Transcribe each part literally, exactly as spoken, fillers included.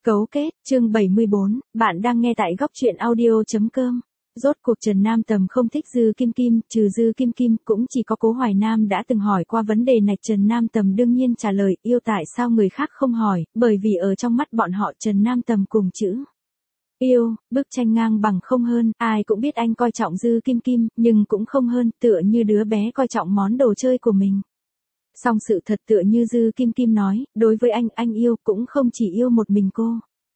Cấu kết, chương bảy mươi bốn, bạn đang nghe tại góc truyện audio.com. Rốt cuộc Trần Nam Tầm không thích Dư Kim Kim, trừ Dư Kim Kim, cũng chỉ có Cố Hoài Nam đã từng hỏi qua vấn đề này. Trần Nam Tầm đương nhiên trả lời, yêu tại sao người khác không hỏi, bởi vì ở trong mắt bọn họ Trần Nam Tầm cùng chữ yêu, bức tranh ngang bằng không hơn, ai cũng biết anh coi trọng Dư Kim Kim, nhưng cũng không hơn, tựa như đứa bé coi trọng món đồ chơi của mình. Song sự thật tựa như Dư Kim Kim nói, đối với anh, anh yêu cũng không chỉ yêu một mình cô.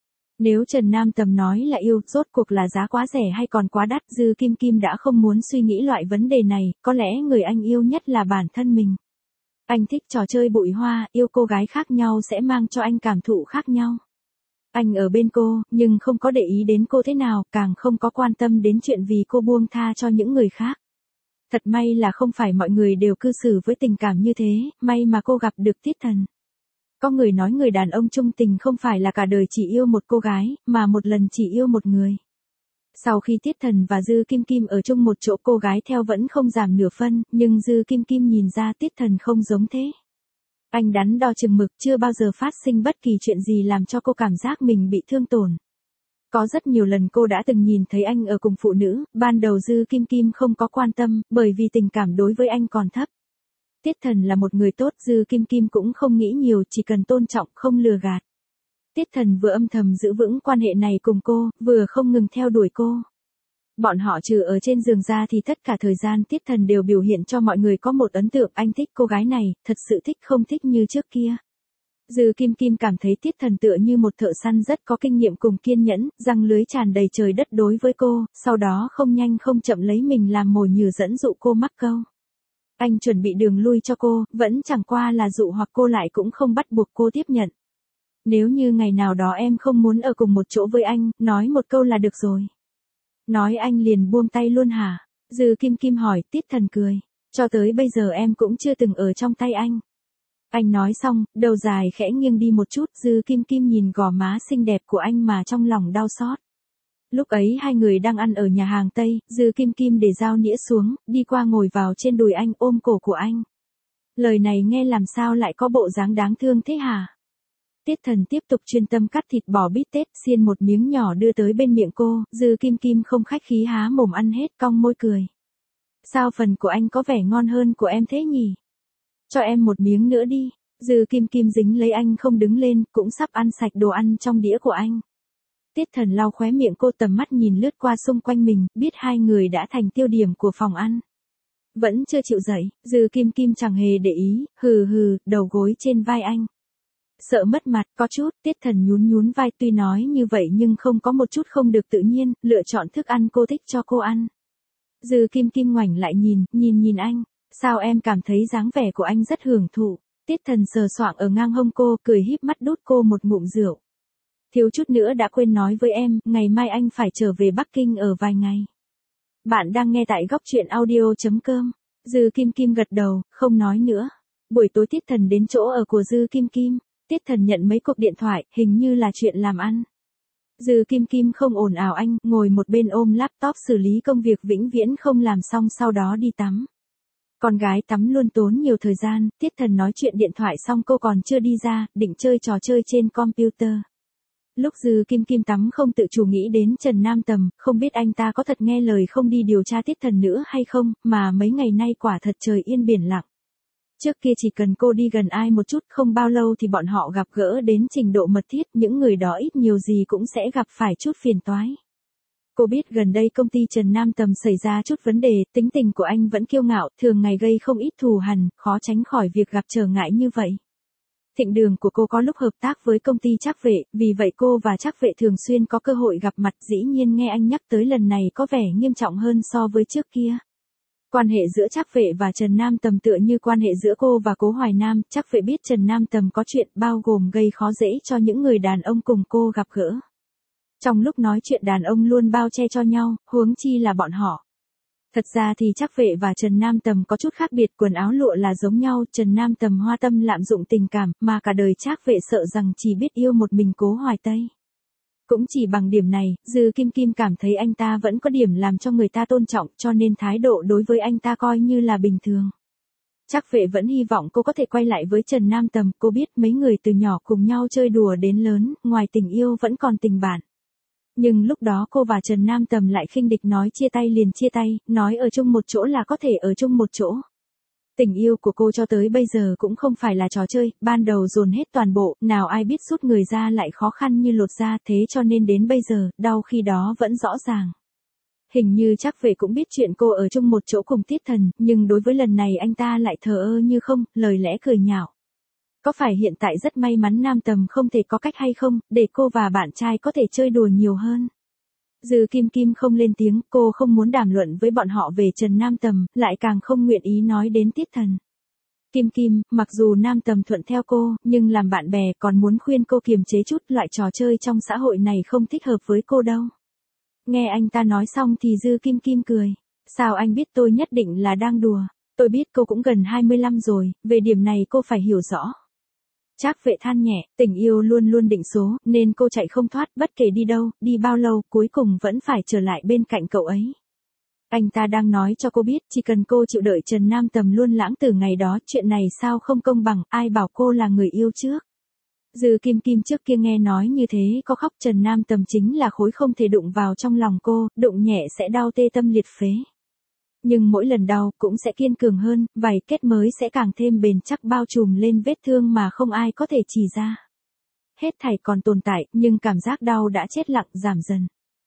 Nếu Trần Nam Tầm nói là yêu, rốt cuộc là giá quá rẻ hay còn quá đắt, Dư Kim Kim đã không muốn suy nghĩ loại vấn đề này, có lẽ người anh yêu nhất là bản thân mình. Anh thích trò chơi bụi hoa, yêu cô gái khác nhau sẽ mang cho anh cảm thụ khác nhau. Anh ở bên cô, nhưng không có để ý đến cô thế nào, càng không có quan tâm đến chuyện vì cô buông tha cho những người khác. Thật may là không phải mọi người đều cư xử với tình cảm như thế, may mà cô gặp được Tiết Thần. Có người nói người đàn ông chung tình không phải là cả đời chỉ yêu một cô gái, mà một lần chỉ yêu một người. Sau khi Tiết Thần và Dư Kim Kim ở chung một chỗ, cô gái theo vẫn không giảm nửa phân, nhưng Dư Kim Kim nhìn ra Tiết Thần không giống thế. Anh đắn đo chừng mực, chưa bao giờ phát sinh bất kỳ chuyện gì làm cho cô cảm giác mình bị thương tổn. Có rất nhiều lần cô đã từng nhìn thấy anh ở cùng phụ nữ, ban đầu Dư Kim Kim không có quan tâm, bởi vì tình cảm đối với anh còn thấp. Tiết Thần là một người tốt, Dư Kim Kim cũng không nghĩ nhiều, chỉ cần tôn trọng, không lừa gạt. Tiết Thần vừa âm thầm giữ vững quan hệ này cùng cô, vừa không ngừng theo đuổi cô. Bọn họ trừ ở trên giường ra thì tất cả thời gian Tiết Thần đều biểu hiện cho mọi người có một ấn tượng anh thích cô gái này, thật sự thích không thích như trước kia. Dư Kim Kim cảm thấy Tiết Thần tựa như một thợ săn rất có kinh nghiệm cùng kiên nhẫn, răng lưới tràn đầy trời đất đối với cô, sau đó không nhanh không chậm lấy mình làm mồi nhử dẫn dụ cô mắc câu. Anh chuẩn bị đường lui cho cô, vẫn chẳng qua là dụ hoặc cô lại cũng không bắt buộc cô tiếp nhận. Nếu như ngày nào đó em không muốn ở cùng một chỗ với anh, nói một câu là được rồi. Nói anh liền buông tay luôn hả? Dư Kim Kim hỏi, Tiết Thần cười. Cho tới bây giờ em cũng chưa từng ở trong tay anh. Anh nói xong, đầu dài khẽ nghiêng đi một chút, Dư Kim Kim nhìn gò má xinh đẹp của anh mà trong lòng đau xót. Lúc ấy hai người đang ăn ở nhà hàng Tây, Dư Kim Kim để dao nĩa xuống, đi qua ngồi vào trên đùi anh, ôm cổ của anh. Lời này nghe làm sao lại có bộ dáng đáng thương thế hả? Tiết Thần tiếp tục chuyên tâm cắt thịt bò bít tết, xiên một miếng nhỏ đưa tới bên miệng cô, Dư Kim Kim không khách khí há mồm ăn hết, cong môi cười. Sao phần của anh có vẻ ngon hơn của em thế nhỉ? Cho em một miếng nữa đi. Dư Kim Kim dính lấy anh không đứng lên, cũng sắp ăn sạch đồ ăn trong đĩa của anh. Tiết Thần lau khóe miệng cô, tầm mắt nhìn lướt qua xung quanh mình, biết hai người đã thành tiêu điểm của phòng ăn. Vẫn chưa chịu dậy, Dư Kim Kim chẳng hề để ý, hừ hừ, đầu gối trên vai anh. Sợ mất mặt, có chút, Tiết Thần nhún nhún vai, tuy nói như vậy nhưng không có một chút không được tự nhiên, lựa chọn thức ăn cô thích cho cô ăn. Dư Kim Kim ngoảnh lại nhìn, nhìn nhìn anh, sao em cảm thấy dáng vẻ của anh rất hưởng thụ. Tiết Thần sờ soạng ở ngang hông cô, cười híp mắt đút cô một ngụm rượu. Thiếu chút nữa đã quên nói với em, ngày mai anh phải trở về Bắc Kinh ở vài ngày. Bạn đang nghe tại góc truyện audio.com. Dư Kim Kim gật đầu, không nói nữa. Buổi tối Tiết Thần đến chỗ ở của Dư Kim Kim. Tiết Thần nhận mấy cuộc điện thoại, hình như là chuyện làm ăn. Dư Kim Kim không ồn ào anh, ngồi một bên ôm laptop xử lý công việc vĩnh viễn không làm xong, sau đó đi tắm. Con gái tắm luôn tốn nhiều thời gian, Tiết Thần nói chuyện điện thoại xong cô còn chưa đi ra, định chơi trò chơi trên computer. Lúc Dư Kim Kim tắm không tự chủ nghĩ đến Trần Nam Tầm, không biết anh ta có thật nghe lời không đi điều tra Tiết Thần nữa hay không, mà mấy ngày nay quả thật trời yên biển lặng. Trước kia chỉ cần cô đi gần ai một chút, không bao lâu thì bọn họ gặp gỡ đến trình độ mật thiết, những người đó ít nhiều gì cũng sẽ gặp phải chút phiền toái. Cô biết gần đây công ty Trần Nam Tầm xảy ra chút vấn đề, tính tình của anh vẫn kiêu ngạo, thường ngày gây không ít thù hằn, khó tránh khỏi việc gặp trở ngại như vậy. Thịnh Đường của cô có lúc hợp tác với công ty Trác Vệ, vì vậy cô và Trác Vệ thường xuyên có cơ hội gặp mặt, dĩ nhiên nghe anh nhắc tới lần này có vẻ nghiêm trọng hơn so với trước kia. Quan hệ giữa Trác Vệ và Trần Nam Tầm tựa như quan hệ giữa cô và Cố Hoài Nam, Trác Vệ biết Trần Nam Tầm có chuyện, bao gồm gây khó dễ cho những người đàn ông cùng cô gặp gỡ. Trong lúc nói chuyện đàn ông luôn bao che cho nhau, huống chi là bọn họ. Thật ra thì Trác Vệ và Trần Nam Tầm có chút khác biệt, quần áo lụa là giống nhau, Trần Nam Tầm hoa tâm lạm dụng tình cảm, mà cả đời Trác Vệ sợ rằng chỉ biết yêu một mình Cố Hoài Tây. Cũng chỉ bằng điểm này, Dư Kim Kim cảm thấy anh ta vẫn có điểm làm cho người ta tôn trọng, cho nên thái độ đối với anh ta coi như là bình thường. Trác Vệ vẫn hy vọng cô có thể quay lại với Trần Nam Tầm, cô biết mấy người từ nhỏ cùng nhau chơi đùa đến lớn, ngoài tình yêu vẫn còn tình bạn. Nhưng lúc đó cô và Trần Nam Tầm lại khinh địch nói chia tay liền chia tay, nói ở chung một chỗ là có thể ở chung một chỗ. Tình yêu của cô cho tới bây giờ cũng không phải là trò chơi, ban đầu dồn hết toàn bộ, nào ai biết rút người ra lại khó khăn như lột da, thế cho nên đến bây giờ, đau khi đó vẫn rõ ràng. Hình như Trác Vệ cũng biết chuyện cô ở chung một chỗ cùng Tiết Thần, nhưng đối với lần này anh ta lại thờ ơ như không, lời lẽ cười nhạo. Có phải hiện tại rất may mắn Nam Tầm không thể có cách hay không, để cô và bạn trai có thể chơi đùa nhiều hơn? Dư Kim Kim không lên tiếng, cô không muốn đàm luận với bọn họ về Trần Nam Tầm, lại càng không nguyện ý nói đến Tiết Thần. Kim Kim, mặc dù Nam Tầm thuận theo cô, nhưng làm bạn bè còn muốn khuyên cô kiềm chế chút, loại trò chơi trong xã hội này không thích hợp với cô đâu. Nghe anh ta nói xong thì Dư Kim Kim cười. Sao anh biết tôi nhất định là đang đùa? Tôi biết cô cũng gần hai mươi lăm rồi, về điểm này cô phải hiểu rõ. Trác Vệ than nhẹ, tình yêu luôn luôn định số, nên cô chạy không thoát, bất kể đi đâu, đi bao lâu, cuối cùng vẫn phải trở lại bên cạnh cậu ấy. Anh ta đang nói cho cô biết, chỉ cần cô chịu đợi Trần Nam Tầm luôn lãng từ ngày đó, chuyện này sao không công bằng, ai bảo cô là người yêu trước. Dư Kim Kim trước kia nghe nói như thế có khóc, Trần Nam Tầm chính là khối không thể đụng vào trong lòng cô, đụng nhẹ sẽ đau tê tâm liệt phế. Nhưng mỗi lần đau cũng sẽ kiên cường hơn, vảy kết mới sẽ càng thêm bền chắc bao trùm lên vết thương mà không ai có thể chỉ ra. Hết thảy còn tồn tại, nhưng cảm giác đau đã chết lặng giảm dần.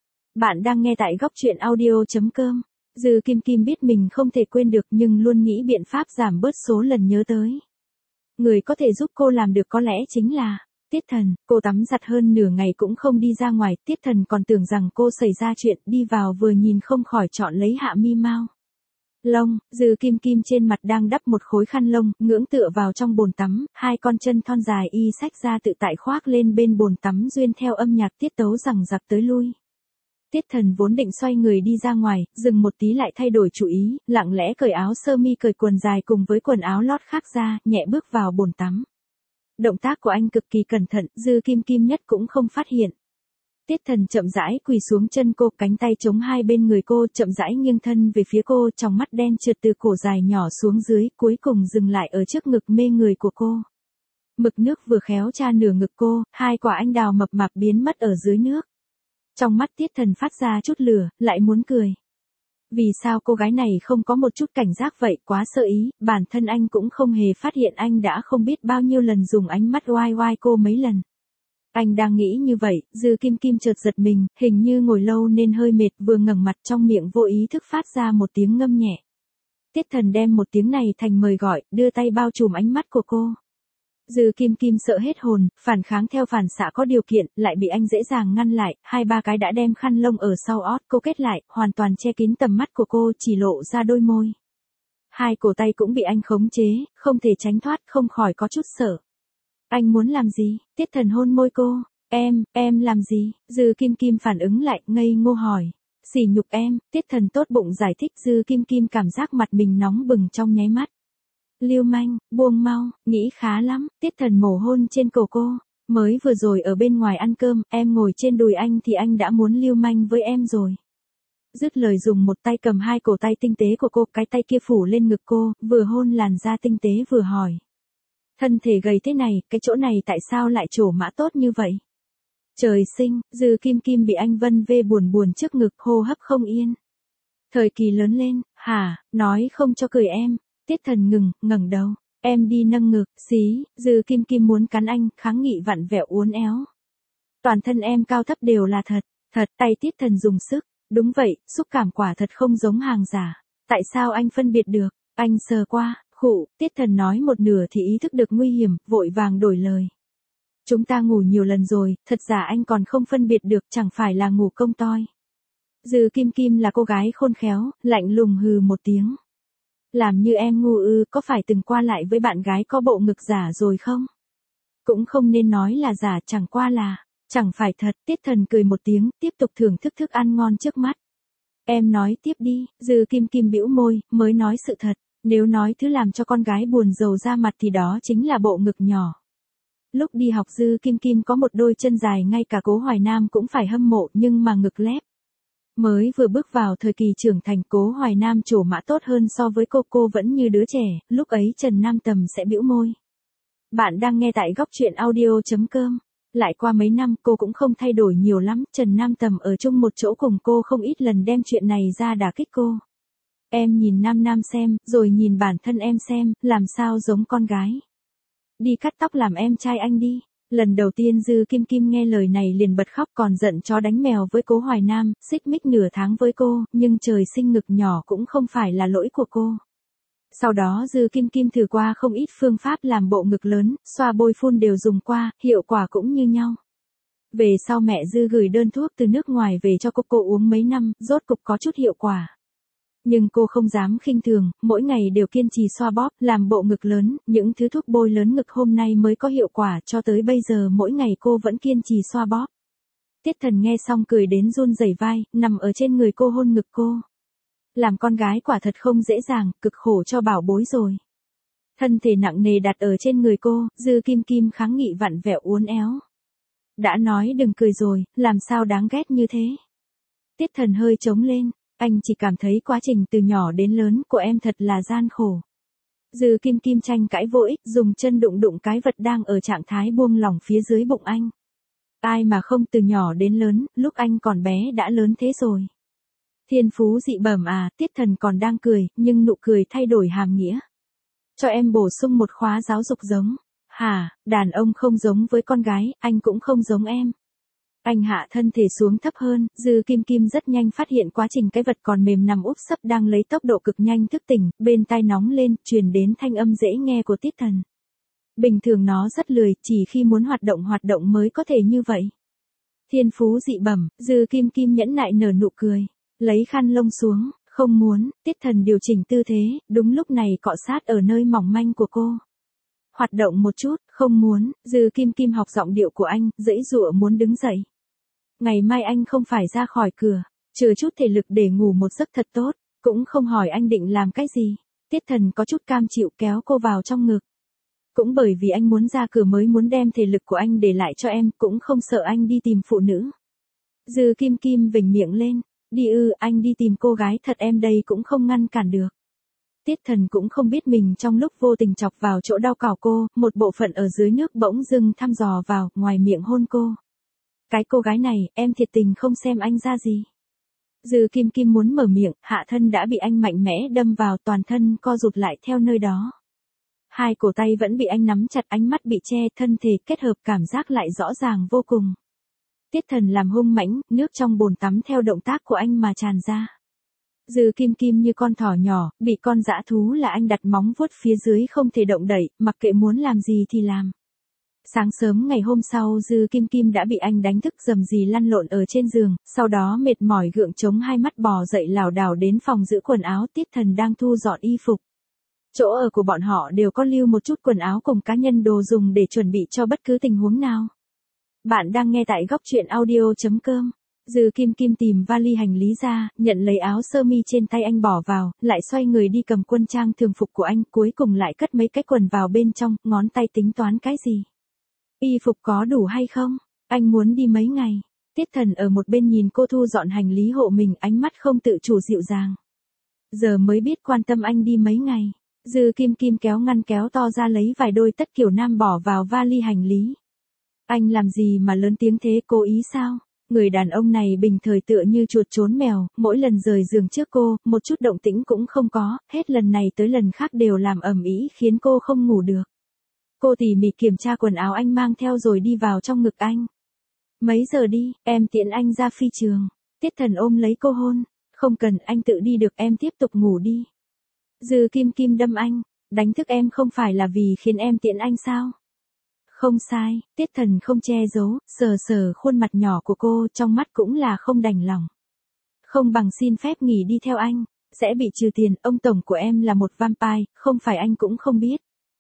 Bạn đang nghe tại góc truyện audio chấm com. Dư Kim Kim biết mình không thể quên được nhưng luôn nghĩ biện pháp giảm bớt số lần nhớ tới. Người có thể giúp cô làm được có lẽ chính là Tiết Thần. Cô tắm giặt hơn nửa ngày cũng không đi ra ngoài, Tiết Thần còn tưởng rằng cô xảy ra chuyện, đi vào vừa nhìn không khỏi chọn lấy hạ mi mau. Lông, Dư Kim Kim trên mặt đang đắp một khối khăn lông, ngưỡng tựa vào trong bồn tắm, hai con chân thon dài y xách ra tự tại khoác lên bên bồn tắm duyên theo âm nhạc tiết tấu rằng giặc tới lui. Tiết Thần vốn định xoay người đi ra ngoài, dừng một tí lại thay đổi chủ ý, lặng lẽ cởi áo sơ mi cởi quần dài cùng với quần áo lót khác ra, nhẹ bước vào bồn tắm. Động tác của anh cực kỳ cẩn thận, Dư Kim Kim nhất cũng không phát hiện. Tiết Thần chậm rãi quỳ xuống chân cô, cánh tay chống hai bên người cô, chậm rãi nghiêng thân về phía cô, trong mắt đen trượt từ cổ dài nhỏ xuống dưới, cuối cùng dừng lại ở trước ngực mê người của cô. Mực nước vừa khéo tra nửa ngực cô, hai quả anh đào mập mạp biến mất ở dưới nước. Trong mắt Tiết Thần phát ra chút lửa, lại muốn cười. Vì sao cô gái này không có một chút cảnh giác vậy, quá sợ ý, bản thân anh cũng không hề phát hiện anh đã không biết bao nhiêu lần dùng ánh mắt oai oai cô mấy lần. Anh đang nghĩ như vậy, Dư Kim Kim chợt giật mình, hình như ngồi lâu nên hơi mệt, vừa ngẩng mặt trong miệng vô ý thức phát ra một tiếng ngâm nhẹ. Tiết Thần đem một tiếng này thành mời gọi, đưa tay bao trùm ánh mắt của cô. Dư Kim Kim sợ hết hồn, phản kháng theo phản xạ có điều kiện, lại bị anh dễ dàng ngăn lại, hai ba cái đã đem khăn lông ở sau ót cô kết lại, hoàn toàn che kín tầm mắt của cô, chỉ lộ ra đôi môi. Hai cổ tay cũng bị anh khống chế, không thể tránh thoát, không khỏi có chút sợ. Anh muốn làm gì? Tiết Thần hôn môi cô. Em, em làm gì? Dư Kim Kim phản ứng lại, ngây ngô hỏi. Sỉ nhục em, Tiết Thần tốt bụng giải thích. Dư Kim Kim cảm giác mặt mình nóng bừng trong nháy mắt. Lưu manh, buông mau, nghĩ khá lắm. Tiết Thần mổ hôn trên cổ cô. Mới vừa rồi ở bên ngoài ăn cơm, em ngồi trên đùi anh thì anh đã muốn lưu manh với em rồi. Dứt lời dùng một tay cầm hai cổ tay tinh tế của cô, cái tay kia phủ lên ngực cô, vừa hôn làn da tinh tế vừa hỏi. Thân thể gầy thế này, cái chỗ này tại sao lại trổ mã tốt như vậy? Trời sinh, Dư Kim Kim bị anh vân vê buồn buồn trước ngực, hô hấp không yên. Thời kỳ lớn lên, hả, nói không cho cười em. Tiết Thần ngừng, ngẩng đầu. Em đi nâng ngực, xí, Dư Kim Kim muốn cắn anh, kháng nghị vặn vẹo uốn éo. Toàn thân em cao thấp đều là thật, thật, tay Tiết Thần dùng sức. Đúng vậy, xúc cảm quả thật không giống hàng giả. Tại sao anh phân biệt được? Anh sờ qua. Khụ, Tiết Thần nói một nửa thì ý thức được nguy hiểm, vội vàng đổi lời. Chúng ta ngủ nhiều lần rồi, thật giả anh còn không phân biệt được, chẳng phải là ngủ công toi. Dư Kim Kim là cô gái khôn khéo, lạnh lùng hừ một tiếng. Làm như em ngu ư, có phải từng qua lại với bạn gái có bộ ngực giả rồi không? Cũng không nên nói là giả, chẳng qua là, chẳng phải thật. Tiết Thần cười một tiếng, tiếp tục thưởng thức thức ăn ngon trước mắt. Em nói tiếp đi. Dư Kim Kim bĩu môi, mới nói sự thật. Nếu nói thứ làm cho con gái buồn rầu ra mặt thì đó chính là bộ ngực nhỏ. Lúc đi học Dư Kim Kim có một đôi chân dài ngay cả Cố Hoài Nam cũng phải hâm mộ, nhưng mà ngực lép. Mới vừa bước vào thời kỳ trưởng thành, Cố Hoài Nam trổ mã tốt hơn so với cô, cô vẫn như đứa trẻ, lúc ấy Trần Nam Tầm sẽ bĩu môi. Bạn đang nghe tại góc truyện audio.com. Lại qua mấy năm cô cũng không thay đổi nhiều lắm, Trần Nam Tầm ở chung một chỗ cùng cô không ít lần đem chuyện này ra đả kích cô. Em nhìn Nam Nam xem, rồi nhìn bản thân em xem, làm sao giống con gái. Đi cắt tóc làm em trai anh đi. Lần đầu tiên Dư Kim Kim nghe lời này liền bật khóc, còn giận chó đánh mèo với Cố Hoài Nam, xích mích nửa tháng với cô, nhưng trời sinh ngực nhỏ cũng không phải là lỗi của cô. Sau đó Dư Kim Kim thử qua không ít phương pháp làm bộ ngực lớn, xoa bôi phun đều dùng qua, hiệu quả cũng như nhau. Về sau mẹ Dư gửi đơn thuốc từ nước ngoài về cho cô, cô uống mấy năm, rốt cục có chút hiệu quả. Nhưng cô không dám khinh thường, mỗi ngày đều kiên trì xoa bóp, làm bộ ngực lớn, những thứ thuốc bôi lớn ngực hôm nay mới có hiệu quả, cho tới bây giờ mỗi ngày cô vẫn kiên trì xoa bóp. Tiết Thần nghe xong cười đến run rẩy vai, nằm ở trên người cô hôn ngực cô. Làm con gái quả thật không dễ dàng, cực khổ cho bảo bối rồi. Thân thể nặng nề đặt ở trên người cô, Dư Kim Kim kháng nghị vặn vẹo uốn éo. Đã nói đừng cười rồi, làm sao đáng ghét như thế. Tiết Thần hơi trống lên. Anh chỉ cảm thấy quá trình từ nhỏ đến lớn của em thật là gian khổ. Dư Kim Kim tranh cãi vô ích, dùng chân đụng đụng cái vật đang ở trạng thái buông lỏng phía dưới bụng anh. Ai mà không từ nhỏ đến lớn, lúc anh còn bé đã lớn thế rồi. Thiên phú dị bẩm à, Tiết Thần còn đang cười, nhưng nụ cười thay đổi hàm nghĩa. Cho em bổ sung một khóa giáo dục giống. Hả, đàn ông không giống với con gái, anh cũng không giống em. Anh hạ thân thể xuống thấp hơn, Dư Kim Kim rất nhanh phát hiện quá trình cái vật còn mềm nằm úp sấp đang lấy tốc độ cực nhanh thức tỉnh, bên tai nóng lên, truyền đến thanh âm dễ nghe của Tiết Thần. Bình thường nó rất lười, chỉ khi muốn hoạt động hoạt động mới có thể như vậy. Thiên phú dị bẩm, Dư Kim Kim nhẫn nại nở nụ cười, lấy khăn lông xuống, không muốn, Tiết Thần điều chỉnh tư thế, đúng lúc này cọ sát ở nơi mỏng manh của cô. Hoạt động một chút, không muốn, Dư Kim Kim học giọng điệu của anh, dãy dụa muốn đứng dậy. Ngày mai anh không phải ra khỏi cửa, trừ chút thể lực để ngủ một giấc thật tốt, cũng không hỏi anh định làm cái gì. Tiết Thần có chút cam chịu kéo cô vào trong ngực. Cũng bởi vì anh muốn ra cửa mới muốn đem thể lực của anh để lại cho em, cũng không sợ anh đi tìm phụ nữ. Dư Kim Kim vểnh miệng lên, đi ư, anh đi tìm cô gái thật em đây cũng không ngăn cản được. Tiết Thần cũng không biết mình trong lúc vô tình chọc vào chỗ đau cào cô, một bộ phận ở dưới nước bỗng dưng thăm dò vào, ngoài miệng hôn cô. Cái cô gái này, em thiệt tình không xem anh ra gì. Dư Kim Kim muốn mở miệng, hạ thân đã bị anh mạnh mẽ đâm vào, toàn thân co rụt lại theo nơi đó. Hai cổ tay vẫn bị anh nắm chặt, ánh mắt bị che, thân thể kết hợp cảm giác lại rõ ràng vô cùng. Tiết Thần làm hung mãnh, nước trong bồn tắm theo động tác của anh mà tràn ra. Dư Kim Kim như con thỏ nhỏ, bị con dã thú là anh đặt móng vuốt phía dưới không thể động đậy, mặc kệ muốn làm gì thì làm. Sáng sớm ngày hôm sau Dư Kim Kim đã bị anh đánh thức rầm rì lăn lộn ở trên giường, sau đó mệt mỏi gượng chống hai mắt bò dậy lảo đảo đến phòng giữ quần áo. Tiết Thần đang thu dọn y phục. Chỗ ở của bọn họ đều có lưu một chút quần áo cùng cá nhân đồ dùng để chuẩn bị cho bất cứ tình huống nào. Bạn đang nghe tại góc truyện audio.com. Dư Kim Kim tìm vali hành lý ra, nhận lấy áo sơ mi trên tay anh bỏ vào, lại xoay người đi cầm quân trang thường phục của anh, cuối cùng lại cất mấy cái quần vào bên trong, ngón tay tính toán cái gì. Y phục có đủ hay không? Anh muốn đi mấy ngày? Tiết Thần ở một bên nhìn cô thu dọn hành lý hộ mình, ánh mắt không tự chủ dịu dàng. Giờ mới biết quan tâm anh đi mấy ngày. Dư Kim Kim kéo ngăn kéo to ra lấy vài đôi tất kiểu nam bỏ vào vali hành lý. Anh làm gì mà lớn tiếng thế, cố ý sao? Người đàn ông này bình thời tựa như chuột trốn mèo, mỗi lần rời giường trước cô, một chút động tĩnh cũng không có, hết lần này tới lần khác đều làm ầm ĩ khiến cô không ngủ được. Cô tỉ mỉ kiểm tra quần áo anh mang theo rồi đi vào trong ngực anh. Mấy giờ đi, em tiễn anh ra phi trường. Tiết Thần ôm lấy cô hôn. Không cần, anh tự đi được, em tiếp tục ngủ đi. Dư Kim Kim đâm anh. Đánh thức em không phải là vì khiến em tiễn anh sao? Không sai, Tiết Thần không che giấu, sờ sờ khuôn mặt nhỏ của cô, trong mắt cũng là không đành lòng. Không bằng xin phép nghỉ đi theo anh, sẽ bị trừ tiền, ông tổng của em là một vampire, không phải anh cũng không biết.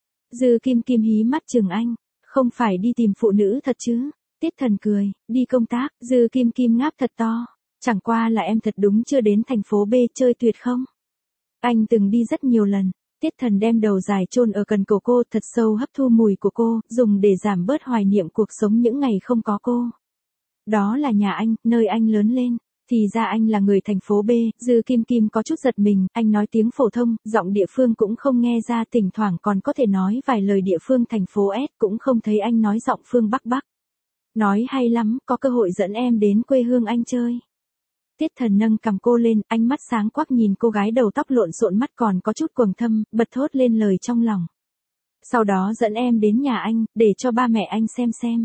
Dư Kim Kim hí mắt chừng anh, không phải đi tìm phụ nữ thật chứ? Tiết Thần cười, đi công tác. Dư Kim Kim ngáp thật to, chẳng qua là em thật đúng chưa đến thành phố B chơi tuyệt không? Anh từng đi rất nhiều lần. Tiết Thần đem đầu dài chôn ở cần cổ cô, thật sâu hấp thu mùi của cô, dùng để giảm bớt hoài niệm cuộc sống những ngày không có cô. Đó là nhà anh, nơi anh lớn lên. Thì ra anh là người thành phố B, Dư Kim Kim có chút giật mình, anh nói tiếng phổ thông, giọng địa phương cũng không nghe ra, thỉnh thoảng còn có thể nói vài lời địa phương thành phố S, cũng không thấy anh nói giọng phương Bắc Bắc. Nói hay lắm, có cơ hội dẫn em đến quê hương anh chơi. Tiết Thần nâng cằm cô lên, ánh mắt sáng quắc nhìn cô gái đầu tóc lộn xộn, mắt còn có chút quầng thâm, bật thốt lên lời trong lòng. Sau đó dẫn em đến nhà anh, để cho ba mẹ anh xem xem.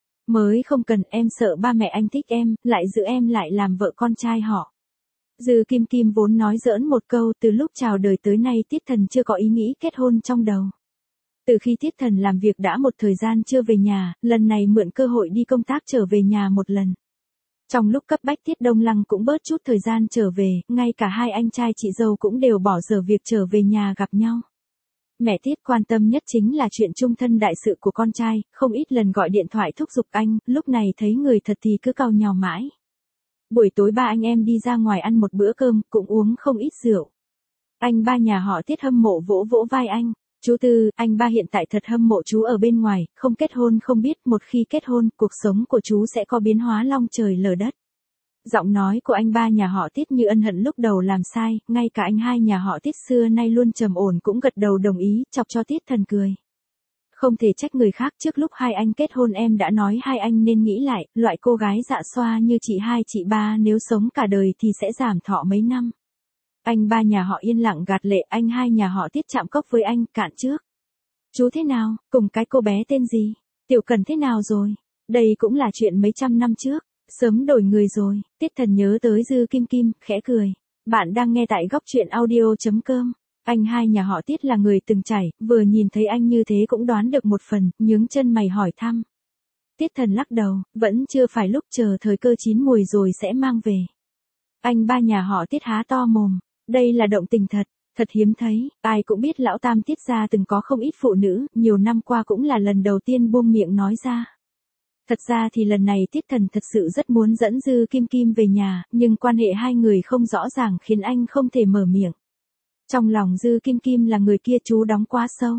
Mới không cần, em sợ ba mẹ anh thích em, lại giữ em lại làm vợ con trai họ. Dư Kim Kim vốn nói giỡn một câu, từ lúc chào đời tới nay Tiết Thần chưa có ý nghĩ kết hôn trong đầu. Từ khi Tiết Thần làm việc đã một thời gian chưa về nhà, lần này mượn cơ hội đi công tác trở về nhà một lần. Trong lúc cấp bách Tiết Đông Lăng cũng bớt chút thời gian trở về, ngay cả hai anh trai chị dâu cũng đều bỏ dở việc trở về nhà gặp nhau. Mẹ Tiết quan tâm nhất chính là chuyện chung thân đại sự của con trai, không ít lần gọi điện thoại thúc giục anh, lúc này thấy người thật thì cứ cau nhàu mãi. Buổi tối ba anh em đi ra ngoài ăn một bữa cơm, cũng uống không ít rượu. Anh ba nhà họ Tiết hâm mộ vỗ vỗ vai anh. Chú Tư, anh ba hiện tại thật hâm mộ chú ở bên ngoài, không kết hôn không biết, một khi kết hôn, cuộc sống của chú sẽ có biến hóa long trời lở đất. Giọng nói của anh ba nhà họ Tiết như ân hận lúc đầu làm sai, ngay cả anh hai nhà họ Tiết xưa nay luôn trầm ổn cũng gật đầu đồng ý, chọc cho Tiết Thần cười. Không thể trách người khác, trước lúc hai anh kết hôn em đã nói hai anh nên nghĩ lại, loại cô gái dạ xoa như chị hai chị ba nếu sống cả đời thì sẽ giảm thọ mấy năm. Anh ba nhà họ yên lặng gạt lệ, anh hai nhà họ Tiết chạm cốc với anh, cạn trước. Chú thế nào, cùng cái cô bé tên gì? Tiểu Cần thế nào rồi? Đây cũng là chuyện mấy trăm năm trước, sớm đổi người rồi. Tiết Thần nhớ tới Dư Kim Kim, khẽ cười. Bạn đang nghe tại góc truyện audio chấm com. Anh hai nhà họ Tiết là người từng trải, vừa nhìn thấy anh như thế cũng đoán được một phần, nhướng chân mày hỏi thăm. Tiết Thần lắc đầu, vẫn chưa phải lúc, chờ thời cơ chín mùi rồi sẽ mang về. Anh ba nhà họ Tiết há to mồm. Đây là động tình thật, thật hiếm thấy, ai cũng biết lão tam Tiết gia từng có không ít phụ nữ, nhiều năm qua cũng là lần đầu tiên buông miệng nói ra. Thật ra thì lần này Tiết Thần thật sự rất muốn dẫn Dư Kim Kim về nhà, nhưng quan hệ hai người không rõ ràng khiến anh không thể mở miệng. Trong lòng Dư Kim Kim là người kia chú đóng quá sâu.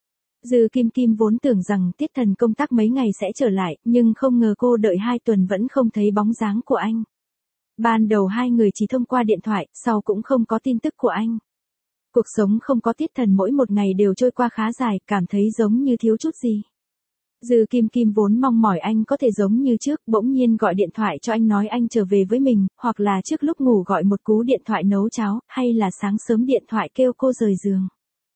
Dư Kim Kim vốn tưởng rằng Tiết Thần công tác mấy ngày sẽ trở lại, nhưng không ngờ cô đợi hai tuần vẫn không thấy bóng dáng của anh. Ban đầu hai người chỉ thông qua điện thoại, sau cũng không có tin tức của anh. Cuộc sống không có Tiết Thần mỗi một ngày đều trôi qua khá dài, cảm thấy giống như thiếu chút gì. Dư Kim Kim vốn mong mỏi anh có thể giống như trước, bỗng nhiên gọi điện thoại cho anh nói anh trở về với mình, hoặc là trước lúc ngủ gọi một cú điện thoại nấu cháo, hay là sáng sớm điện thoại kêu cô rời giường.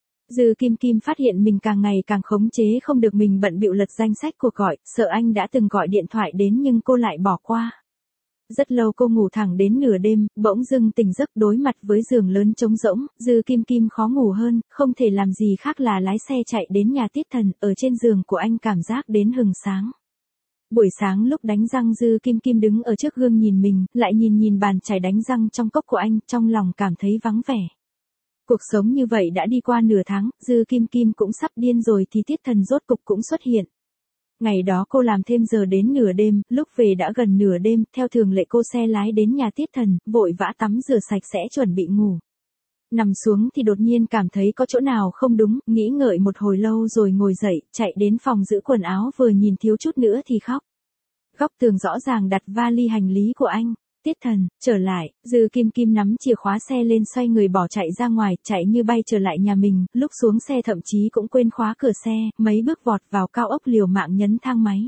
Dư Kim Kim phát hiện mình càng ngày càng khống chế không được mình, bận bịu lật danh sách cuộc gọi, sợ anh đã từng gọi điện thoại đến nhưng cô lại bỏ qua. Rất lâu cô ngủ thẳng đến nửa đêm, bỗng dưng tỉnh giấc đối mặt với giường lớn trống rỗng, Dư Kim Kim khó ngủ hơn, không thể làm gì khác là lái xe chạy đến nhà Tiết Thần, ở trên giường của anh cảm giác đến hừng sáng. Buổi sáng lúc đánh răng Dư Kim Kim đứng ở trước gương nhìn mình, lại nhìn nhìn bàn chải đánh răng trong cốc của anh, trong lòng cảm thấy vắng vẻ. Cuộc sống như vậy đã đi qua nửa tháng, Dư Kim Kim cũng sắp điên rồi thì Tiết Thần rốt cục cũng xuất hiện. Ngày đó cô làm thêm giờ đến nửa đêm, lúc về đã gần nửa đêm, theo thường lệ cô xe lái đến nhà Tiết Thần, vội vã tắm rửa sạch sẽ chuẩn bị ngủ. Nằm xuống thì đột nhiên cảm thấy có chỗ nào không đúng, nghĩ ngợi một hồi lâu rồi ngồi dậy, chạy đến phòng giữ quần áo, vừa nhìn thiếu chút nữa thì khóc. Góc tường rõ ràng đặt vali hành lý của anh. Tiết Thần, trở lại, Dư Kim Kim nắm chìa khóa xe lên xoay người bỏ chạy ra ngoài, chạy như bay trở lại nhà mình, lúc xuống xe thậm chí cũng quên khóa cửa xe, mấy bước vọt vào cao ốc liều mạng nhấn thang máy.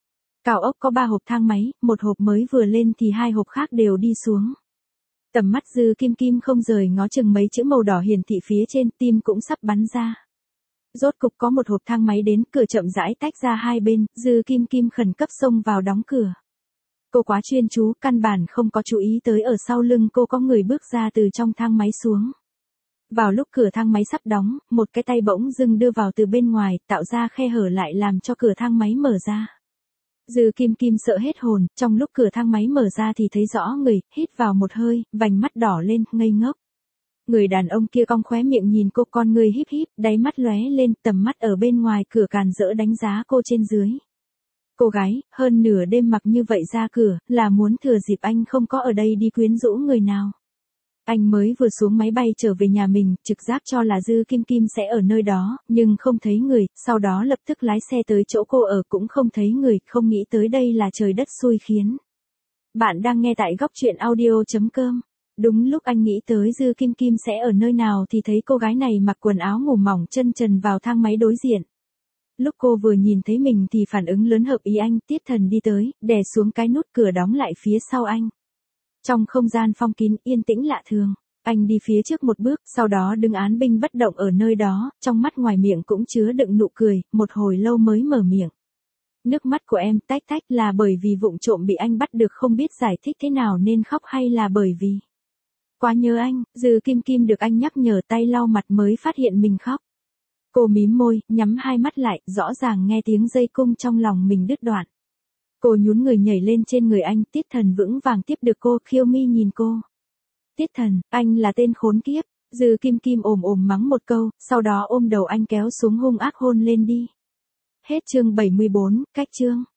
Cao ốc có ba hộp thang máy, một hộp mới vừa lên thì hai hộp khác đều đi xuống. Tầm mắt Dư Kim Kim không rời ngó chừng mấy chữ màu đỏ hiển thị phía trên, tim cũng sắp bắn ra. Rốt cục có một hộp thang máy đến, cửa chậm rãi tách ra hai bên, Dư Kim Kim khẩn cấp xông vào đóng cửa. Cô quá chuyên chú, căn bản không có chú ý tới ở sau lưng cô có người bước ra từ trong thang máy xuống. Vào lúc cửa thang máy sắp đóng, một cái tay bỗng dưng đưa vào từ bên ngoài, tạo ra khe hở lại làm cho cửa thang máy mở ra. Dư Kim Kim sợ hết hồn, trong lúc cửa thang máy mở ra thì thấy rõ người, hít vào một hơi, vành mắt đỏ lên, ngây ngốc. Người đàn ông kia cong khóe miệng nhìn cô, con người híp híp, đáy mắt lóe lên, tầm mắt ở bên ngoài cửa càn rỡ đánh giá cô trên dưới. Cô gái, hơn nửa đêm mặc như vậy ra cửa, là muốn thừa dịp anh không có ở đây đi quyến rũ người nào. Anh mới vừa xuống máy bay trở về nhà mình, trực giác cho là Dư Kim Kim sẽ ở nơi đó, nhưng không thấy người, sau đó lập tức lái xe tới chỗ cô ở cũng không thấy người, không nghĩ tới đây là trời đất xui khiến. Bạn đang nghe tại góc truyện audio chấm com. Đúng lúc anh nghĩ tới Dư Kim Kim sẽ ở nơi nào thì thấy cô gái này mặc quần áo ngủ mỏng chân trần vào thang máy đối diện. Lúc cô vừa nhìn thấy mình thì phản ứng lớn hợp ý anh, Tiết Thần đi tới, đè xuống cái nút cửa đóng lại phía sau anh. Trong không gian phong kín yên tĩnh lạ thường, anh đi phía trước một bước, sau đó đứng án binh bất động ở nơi đó, trong mắt ngoài miệng cũng chứa đựng nụ cười, một hồi lâu mới mở miệng. Nước mắt của em tách tách là bởi vì vụng trộm bị anh bắt được không biết giải thích thế nào nên khóc hay là bởi vì quá nhớ anh. Dư Kim Kim được anh nhắc nhở tay lau mặt mới phát hiện mình khóc. Cô mím môi, nhắm hai mắt lại, rõ ràng nghe tiếng dây cung trong lòng mình đứt đoạn. Cô nhún người nhảy lên trên người anh, Tiết Thần vững vàng tiếp được cô, khiêu mi nhìn cô. Tiết Thần, anh là tên khốn kiếp. Dư Kim Kim ồm ồm mắng một câu, sau đó ôm đầu anh kéo xuống hung ác hôn lên đi. Hết chương bảy mươi bốn, cách chương.